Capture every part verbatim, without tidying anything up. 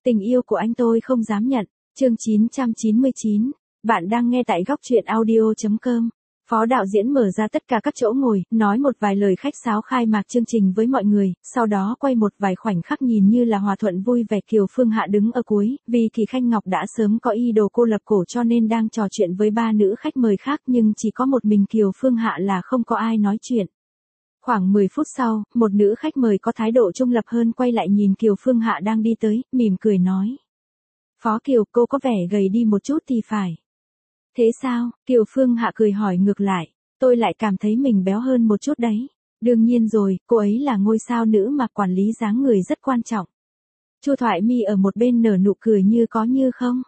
Tình yêu của anh tôi không dám nhận. Chương chín trăm chín mươi chín. Bạn đang nghe tại góc truyện audio chấm com. Phó đạo diễn mở ra tất cả các chỗ ngồi, nói một vài lời khách sáo khai mạc chương trình với mọi người, sau đó quay một vài khoảnh khắc nhìn như là hòa thuận vui vẻ. Kiều Phương Hạ đứng ở cuối, vì Kỳ Khanh Ngọc đã sớm có ý đồ cô lập cổ cho nên đang trò chuyện với ba nữ khách mời khác, nhưng chỉ có một mình Kiều Phương Hạ là không có ai nói chuyện. Khoảng mười phút sau, một nữ khách mời có thái độ trung lập hơn quay lại nhìn Kiều Phương Hạ đang đi tới, mỉm cười nói. Phó Kiều, cô có vẻ gầy đi một chút thì phải. Thế sao? Kiều Phương Hạ cười hỏi ngược lại. Tôi lại cảm thấy mình béo hơn một chút đấy. Đương nhiên rồi, cô ấy là ngôi sao nữ mà quản lý dáng người rất quan trọng. Chu Thoại My ở một bên nở nụ cười như có như không.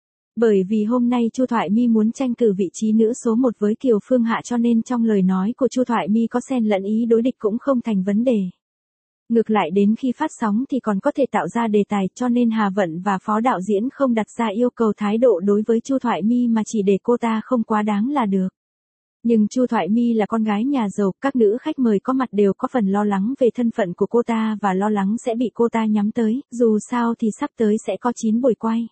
Bởi vì hôm nay Chu Thoại My muốn tranh cử vị trí nữ số một với Kiều Phương Hạ cho nên trong lời nói của Chu Thoại My có xen lẫn ý đối địch cũng không thành vấn đề. Ngược lại đến khi phát sóng thì còn có thể tạo ra đề tài, cho nên Hà Vận và phó đạo diễn không đặt ra yêu cầu thái độ đối với Chu Thoại My mà chỉ để cô ta không quá đáng là được. Nhưng Chu Thoại My là con gái nhà giàu, các nữ khách mời có mặt đều có phần lo lắng về thân phận của cô ta và lo lắng sẽ bị cô ta nhắm tới, dù sao thì sắp tới sẽ có chín buổi quay.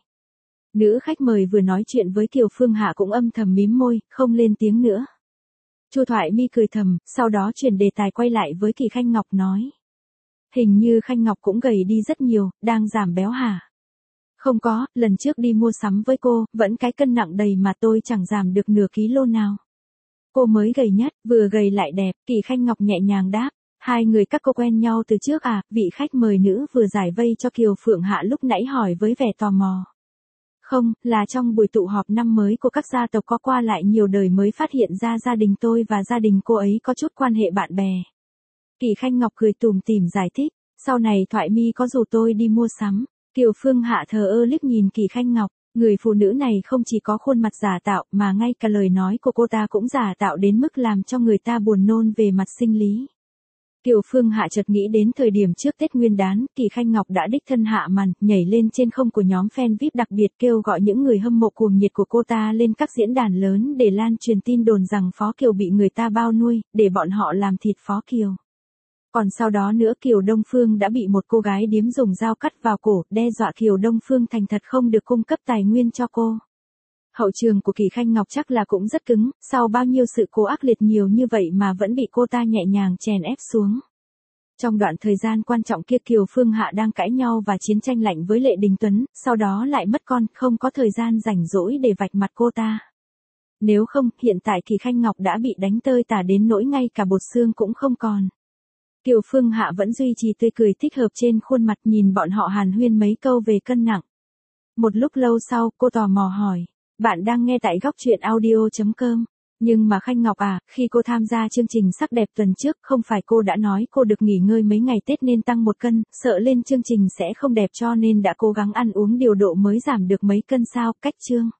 Nữ khách mời vừa nói chuyện với Kiều Phương Hạ cũng âm thầm mím môi, không lên tiếng nữa. Chu Thoại My cười thầm, sau đó chuyển đề tài quay lại với Kỳ Khanh Ngọc nói. Hình như Khanh Ngọc cũng gầy đi rất nhiều, đang giảm béo hả? Không có, lần trước đi mua sắm với cô, vẫn cái cân nặng đầy mà tôi chẳng giảm được nửa ký lô nào. Cô mới gầy nhất, vừa gầy lại đẹp, Kỳ Khanh Ngọc nhẹ nhàng đáp. Hai người các cô quen nhau từ trước à? Vị khách mời nữ vừa giải vây cho Kiều Phương Hạ lúc nãy hỏi với vẻ tò mò. Không, là trong buổi tụ họp năm mới của các gia tộc có qua lại nhiều đời mới phát hiện ra gia đình tôi và gia đình cô ấy có chút quan hệ bạn bè. Kỳ Khanh Ngọc cười tủm tỉm giải thích, sau này Thoại My có rủ tôi đi mua sắm. Kiều Phương Hạ thờ ơ liếc nhìn Kỳ Khanh Ngọc, người phụ nữ này không chỉ có khuôn mặt giả tạo mà ngay cả lời nói của cô ta cũng giả tạo đến mức làm cho người ta buồn nôn về mặt sinh lý. Kiều Phương Hạ chợt nghĩ đến thời điểm trước Tết Nguyên đán, Kỳ Khanh Ngọc đã đích thân hạ màn, nhảy lên trên không của nhóm fan vi ai pi đặc biệt kêu gọi những người hâm mộ cuồng nhiệt của cô ta lên các diễn đàn lớn để lan truyền tin đồn rằng Phó Kiều bị người ta bao nuôi, để bọn họ làm thịt Phó Kiều. Còn sau đó nữa Kiều Đông Phương đã bị một cô gái điếm dùng dao cắt vào cổ, đe dọa Kiều Đông Phương thành thật không được cung cấp tài nguyên cho cô. Hậu trường của Kỳ Khanh Ngọc chắc là cũng rất cứng, sau bao nhiêu sự cố ác liệt nhiều như vậy mà vẫn bị cô ta nhẹ nhàng chèn ép xuống. Trong đoạn thời gian quan trọng kia Kiều Phương Hạ đang cãi nhau và chiến tranh lạnh với Lệ Đình Tuấn, sau đó lại mất con, không có thời gian rảnh rỗi để vạch mặt cô ta. Nếu không, hiện tại Kỳ Khanh Ngọc đã bị đánh tơi tả đến nỗi ngay cả bột xương cũng không còn. Kiều Phương Hạ vẫn duy trì tươi cười thích hợp trên khuôn mặt, nhìn bọn họ hàn huyên mấy câu về cân nặng. Một lúc lâu sau, cô tò mò hỏi, bạn đang nghe tại góc truyện audio chấm com. Nhưng mà Khanh Ngọc à, khi cô tham gia chương trình Sắc đẹp tuần trước, không phải cô đã nói cô được nghỉ ngơi mấy ngày Tết nên tăng một cân, sợ lên chương trình sẽ không đẹp cho nên đã cố gắng ăn uống điều độ mới giảm được mấy cân sao? Cách chương.